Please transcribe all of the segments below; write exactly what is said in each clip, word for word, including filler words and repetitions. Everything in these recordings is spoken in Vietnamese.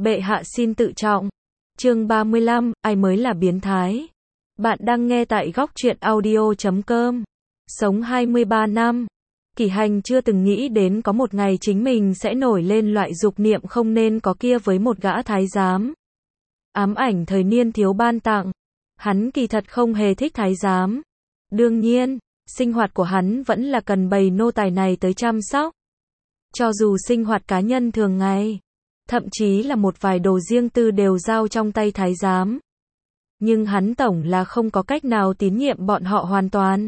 Bệ hạ xin tự trọng. Chương ba mươi lăm, ai mới là biến thái? Bạn đang nghe tại góc truyện audio chấm com. Sống hai mươi ba năm, Kỷ Hành chưa từng nghĩ đến có một ngày chính mình sẽ nổi lên loại dục niệm không nên có kia với một gã thái giám. Ám ảnh thời niên thiếu ban tặng, hắn kỳ thật không hề thích thái giám. Đương nhiên, sinh hoạt của hắn vẫn là cần bầy nô tài này tới chăm sóc. Cho dù sinh hoạt cá nhân thường ngày, thậm chí là một vài đồ riêng tư đều giao trong tay thái giám. Nhưng hắn tổng là không có cách nào tín nhiệm bọn họ hoàn toàn.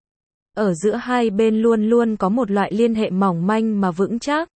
Ở giữa hai bên luôn luôn có một loại liên hệ mỏng manh mà vững chắc.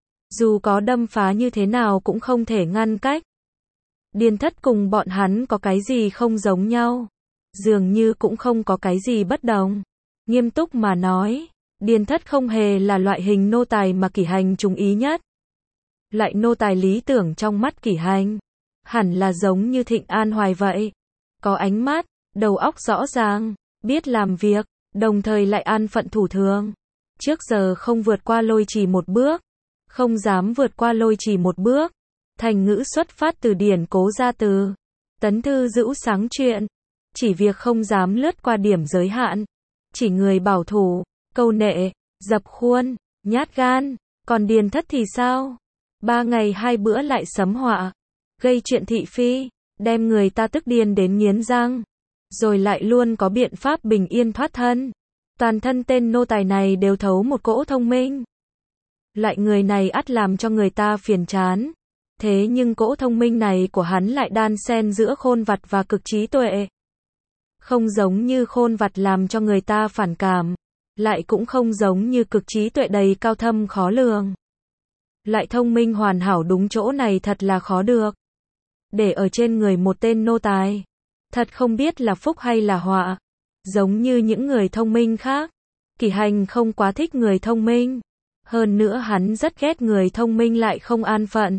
Dù có đâm phá như thế nào cũng không thể ngăn cách. Điền Thất cùng bọn hắn có cái gì không giống nhau? Dường như cũng không có cái gì bất đồng. Nghiêm túc mà nói, Điền Thất không hề là loại hình nô tài mà Kỷ Hành trúng ý nhất. Loại nô tài lý tưởng trong mắt Kỷ Hành, hẳn là giống như Thịnh An Hoài vậy. Có ánh mắt, đầu óc rõ ràng, biết làm việc, đồng thời lại an phận thủ thường. Trước giờ không vượt qua lôi trì một bước, không dám vượt qua lôi trì một bước. Thành ngữ xuất phát từ điển Cố Gia Từ. Tấn thư dữu sáng chuyện. Chỉ việc không dám lướt qua điểm giới hạn. Chỉ người bảo thủ, câu nệ, dập khuôn, nhát gan. Còn Điền Thất thì sao? Ba ngày hai bữa lại sấm họa, gây chuyện thị phi, đem người ta tức điên đến nghiến răng, rồi lại luôn có biện pháp bình yên thoát thân. Toàn thân tên nô tài này đều thấu một cỗ thông minh. Loại người này ắt làm cho người ta phiền chán. Thế nhưng cỗ thông minh này của hắn lại đan xen giữa khôn vặt và cực trí tuệ. Không giống như khôn vặt làm cho người ta phản cảm, lại cũng không giống như cực trí tuệ đầy cao thâm khó lường. Lại thông minh hoàn hảo đúng chỗ này thật là khó được. Để ở trên người một tên nô tài, thật không biết là phúc hay là họa. Giống như những người thông minh khác, Kỷ Hành không quá thích người thông minh. Hơn nữa hắn rất ghét người thông minh lại không an phận.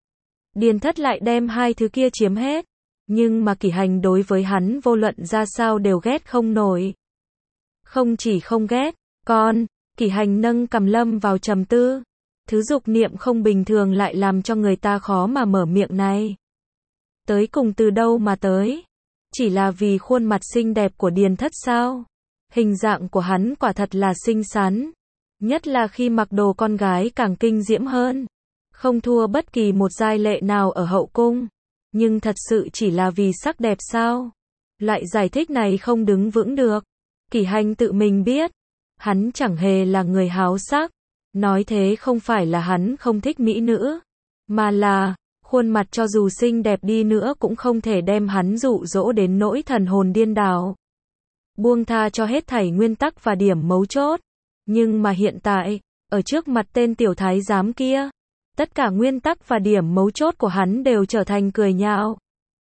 Điền Thất lại đem hai thứ kia chiếm hết. Nhưng mà Kỷ Hành đối với hắn vô luận ra sao đều ghét không nổi. Không chỉ không ghét, còn, Kỷ Hành nâng cằm lâm vào trầm tư. Thứ dục niệm không bình thường lại làm cho người ta khó mà mở miệng này. Tới cùng từ đâu mà tới? Chỉ là vì khuôn mặt xinh đẹp của Điền Thất sao? Hình dạng của hắn quả thật là xinh xắn. Nhất là khi mặc đồ con gái càng kinh diễm hơn. Không thua bất kỳ một giai lệ nào ở hậu cung. Nhưng thật sự chỉ là vì sắc đẹp sao? Loại giải thích này không đứng vững được. Kỷ Hành tự mình biết. Hắn chẳng hề là người háo sắc. Nói thế không phải là hắn không thích mỹ nữ. Mà là, khuôn mặt cho dù xinh đẹp đi nữa cũng không thể đem hắn dụ dỗ đến nỗi thần hồn điên đảo. Buông tha cho hết thảy nguyên tắc và điểm mấu chốt. Nhưng mà hiện tại, ở trước mặt tên tiểu thái giám kia, tất cả nguyên tắc và điểm mấu chốt của hắn đều trở thành cười nhạo.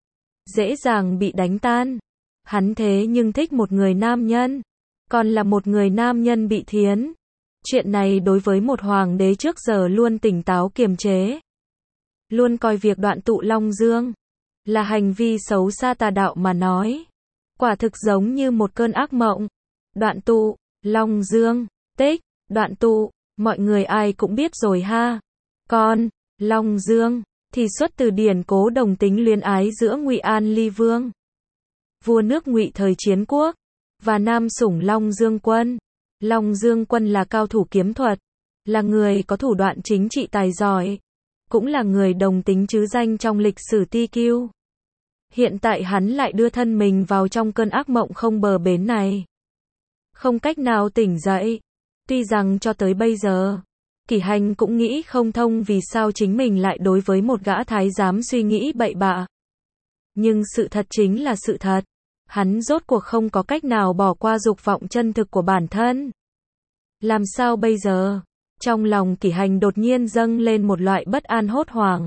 Dễ dàng bị đánh tan. Hắn thế nhưng thích một người nam nhân. Còn là một người nam nhân bị thiến. Chuyện này đối với một hoàng đế trước giờ luôn tỉnh táo kiềm chế. Luôn coi việc đoạn tụ Long Dương là hành vi xấu xa tà đạo mà nói. Quả thực giống như một cơn ác mộng. Đoạn tụ, Long Dương, tích, đoạn tụ, mọi người ai cũng biết rồi ha. Còn, Long Dương, thì xuất từ điển Cố đồng tính luyến ái giữa Ngụy An Ly Vương, vua nước Ngụy thời chiến quốc, và nam sủng Long Dương Quân. Long Dương Quân là cao thủ kiếm thuật, là người có thủ đoạn chính trị tài giỏi, cũng là người đồng tính chứ danh trong lịch sử Ti Kiêu. Hiện tại hắn lại đưa thân mình vào trong cơn ác mộng không bờ bến này. Không cách nào tỉnh dậy. Tuy rằng cho tới bây giờ, Kỷ Hành cũng nghĩ không thông vì sao chính mình lại đối với một gã thái giám suy nghĩ bậy bạ. Nhưng sự thật chính là sự thật. Hắn rốt cuộc không có cách nào bỏ qua dục vọng chân thực của bản thân. Làm sao bây giờ? Trong lòng Kỷ Hành đột nhiên dâng lên một loại bất an hốt hoảng.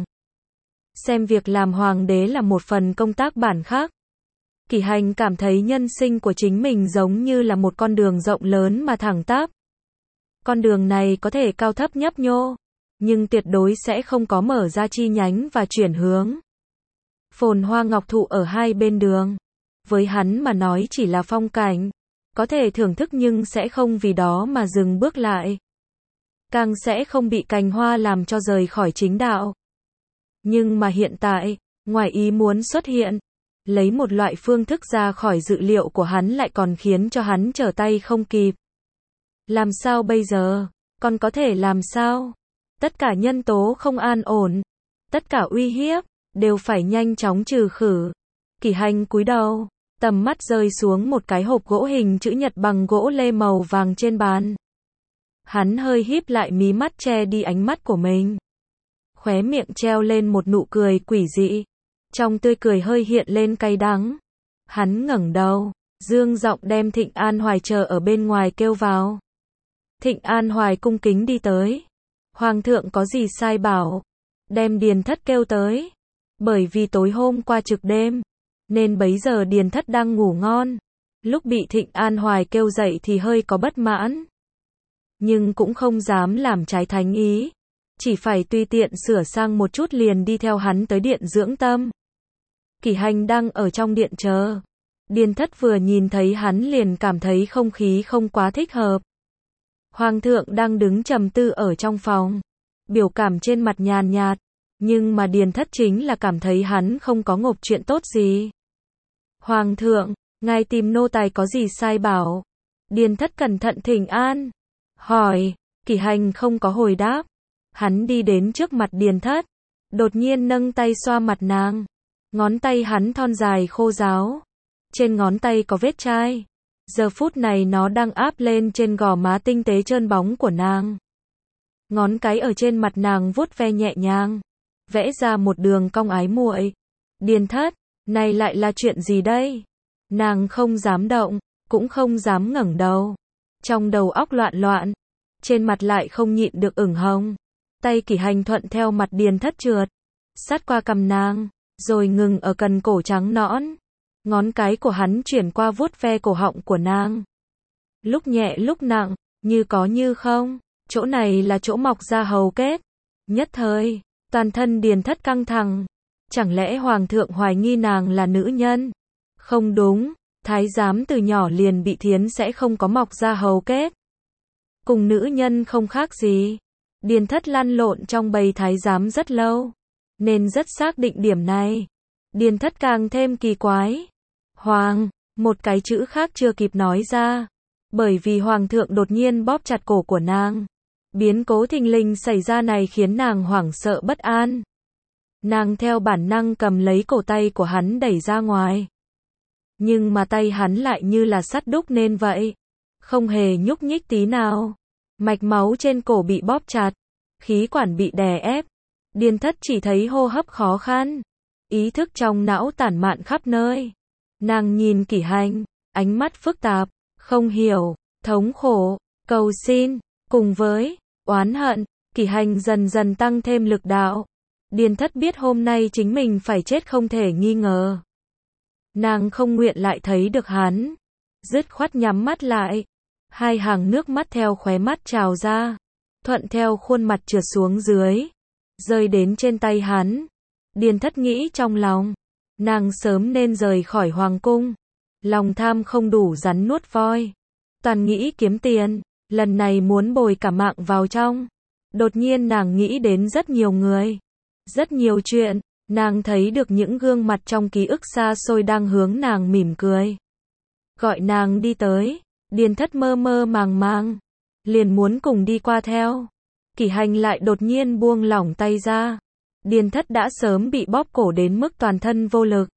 Xem việc làm hoàng đế là một phần công tác bản khác. Kỷ Hành cảm thấy nhân sinh của chính mình giống như là một con đường rộng lớn mà thẳng tắp. Con đường này có thể cao thấp nhấp nhô, nhưng tuyệt đối sẽ không có mở ra chi nhánh và chuyển hướng. Phồn hoa ngọc thụ ở hai bên đường, với hắn mà nói chỉ là phong cảnh, có thể thưởng thức nhưng sẽ không vì đó mà dừng bước lại. Càng sẽ không bị cành hoa làm cho rời khỏi chính đạo. Nhưng mà hiện tại, ngoài ý muốn xuất hiện, lấy một loại phương thức ra khỏi dự liệu của hắn lại còn khiến cho hắn trở tay không kịp. Làm sao bây giờ? Còn có thể làm sao? Tất cả nhân tố không an ổn, tất cả uy hiếp, đều phải nhanh chóng trừ khử. Kỷ Hành cúi đầu, tầm mắt rơi xuống một cái hộp gỗ hình chữ nhật bằng gỗ lê màu vàng trên bàn. Hắn hơi híp lại mí mắt che đi ánh mắt của mình. Khóe miệng treo lên một nụ cười quỷ dị. Trong tươi cười hơi hiện lên cay đắng. Hắn ngẩng đầu, dương giọng đem Thịnh An Hoài chờ ở bên ngoài kêu vào. Thịnh An Hoài cung kính đi tới. Hoàng thượng có gì sai bảo, đem Điền Thất kêu tới. Bởi vì tối hôm qua trực đêm, nên bấy giờ Điền Thất đang ngủ ngon. Lúc bị Thịnh An Hoài kêu dậy thì hơi có bất mãn. Nhưng cũng không dám làm trái thánh ý. Chỉ phải tùy tiện sửa sang một chút liền đi theo hắn tới điện dưỡng tâm. Kỷ Hành đang ở trong điện chờ. Điền Thất vừa nhìn thấy hắn liền cảm thấy không khí không quá thích hợp. Hoàng thượng đang đứng trầm tư ở trong phòng. Biểu cảm trên mặt nhàn nhạt. Nhưng mà Điền Thất chính là cảm thấy hắn không có ngộp chuyện tốt gì. Hoàng thượng, ngài tìm nô tài có gì sai bảo? Điền Thất cẩn thận thỉnh an. Hỏi, Kỷ Hành không có hồi đáp. Hắn đi đến trước mặt Điền Thất. Đột nhiên nâng tay xoa mặt nàng. Ngón tay hắn thon dài khô ráo. Trên ngón tay có vết chai. Giờ phút này nó đang áp lên trên gò má tinh tế trơn bóng của nàng. Ngón cái ở trên mặt nàng vuốt ve nhẹ nhàng. Vẽ ra một đường cong ái muội. Điền Thất, này lại là chuyện gì đây? Nàng không dám động, cũng không dám ngẩng đầu. Trong đầu óc loạn loạn. Trên mặt lại không nhịn được ửng hồng. Tay Kỷ Hành thuận theo mặt Điền Thất trượt. Sát qua cằm nàng. Rồi ngừng ở cần cổ trắng nõn. Ngón cái của hắn chuyển qua vuốt ve cổ họng của nàng. Lúc nhẹ lúc nặng, như có như không. Chỗ này là chỗ mọc ra hầu kết. Nhất thời, toàn thân Điền Thất căng thẳng. Chẳng lẽ Hoàng thượng hoài nghi nàng là nữ nhân? Không đúng, thái giám từ nhỏ liền bị thiến sẽ không có mọc ra hầu kết. Cùng nữ nhân không khác gì. Điền Thất lăn lộn trong bầy thái giám rất lâu, nên rất xác định điểm này. Điền Thất càng thêm kỳ quái. Hoàng, một cái chữ khác chưa kịp nói ra. Bởi vì Hoàng thượng đột nhiên bóp chặt cổ của nàng. Biến cố thình lình xảy ra này khiến nàng hoảng sợ bất an. Nàng theo bản năng cầm lấy cổ tay của hắn đẩy ra ngoài. Nhưng mà tay hắn lại như là sắt đúc nên vậy. Không hề nhúc nhích tí nào. Mạch máu trên cổ bị bóp chặt. Khí quản bị đè ép. Điền Thất chỉ thấy hô hấp khó khăn. Ý thức trong não tản mạn khắp nơi. Nàng nhìn Kỷ Hành, ánh mắt phức tạp, không hiểu, thống khổ, cầu xin, cùng với oán hận. Kỷ Hành dần dần tăng thêm lực đạo. Điền Thất biết hôm nay chính mình phải chết không thể nghi ngờ. Nàng không nguyện lại thấy được hắn. Dứt khoát nhắm mắt lại. Hai hàng nước mắt theo khóe mắt trào ra. Thuận theo khuôn mặt trượt xuống dưới. Rơi đến trên tay hắn. Điền Thất nghĩ trong lòng. Nàng sớm nên rời khỏi hoàng cung. Lòng tham không đủ rắn nuốt voi. Toàn nghĩ kiếm tiền. Lần này muốn bồi cả mạng vào trong. Đột nhiên nàng nghĩ đến rất nhiều người. Rất nhiều chuyện. Nàng thấy được những gương mặt trong ký ức xa xôi đang hướng nàng mỉm cười. Gọi nàng đi tới. Điền Thất mơ mơ màng màng. Liền muốn cùng đi qua theo. Kỷ Hành lại đột nhiên buông lỏng tay ra. Điền Thất đã sớm bị bóp cổ đến mức toàn thân vô lực.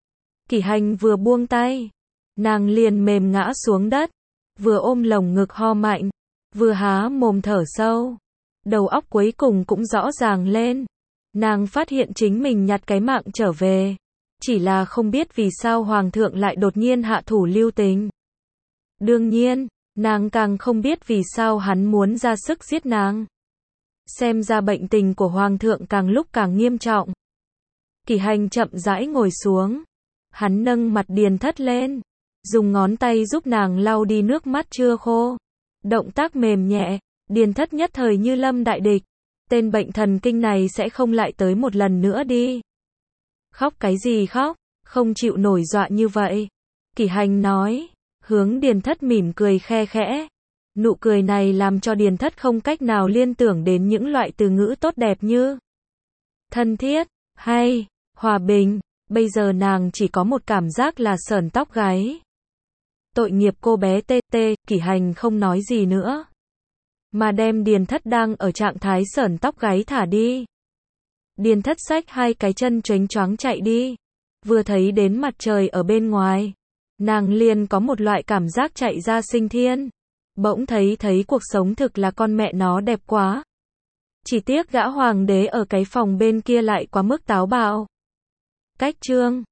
Kỷ Hành vừa buông tay. Nàng liền mềm ngã xuống đất. Vừa ôm lồng ngực ho mạnh. Vừa há mồm thở sâu. Đầu óc cuối cùng cũng rõ ràng lên. Nàng phát hiện chính mình nhặt cái mạng trở về. Chỉ là không biết vì sao Hoàng thượng lại đột nhiên hạ thủ lưu tình. Đương nhiên, nàng càng không biết vì sao hắn muốn ra sức giết nàng. Xem ra bệnh tình của Hoàng thượng càng lúc càng nghiêm trọng. Kỷ Hành chậm rãi ngồi xuống. Hắn nâng mặt Điền Thất lên. Dùng ngón tay giúp nàng lau đi nước mắt chưa khô. Động tác mềm nhẹ. Điền Thất nhất thời như lâm đại địch. Tên bệnh thần kinh này sẽ không lại tới một lần nữa đi. Khóc cái gì khóc, không chịu nổi dọa như vậy. Kỷ Hành nói, hướng Điền Thất mỉm cười khe khẽ. Nụ cười này làm cho Điền Thất không cách nào liên tưởng đến những loại từ ngữ tốt đẹp như thân thiết, hay, hòa bình, bây giờ nàng chỉ có một cảm giác là sởn tóc gáy. Tội nghiệp cô bé tê tê, Kỷ Hành không nói gì nữa. Mà đem Điền Thất đang ở trạng thái sởn tóc gáy thả đi. Điền Thất xách hai cái chân choáng choáng chạy đi. Vừa thấy đến mặt trời ở bên ngoài, nàng liền có một loại cảm giác chạy ra sinh thiên. Bỗng thấy thấy cuộc sống thực là con mẹ nó đẹp quá. Chỉ tiếc gã hoàng đế ở cái phòng bên kia lại quá mức táo bạo. Cách chương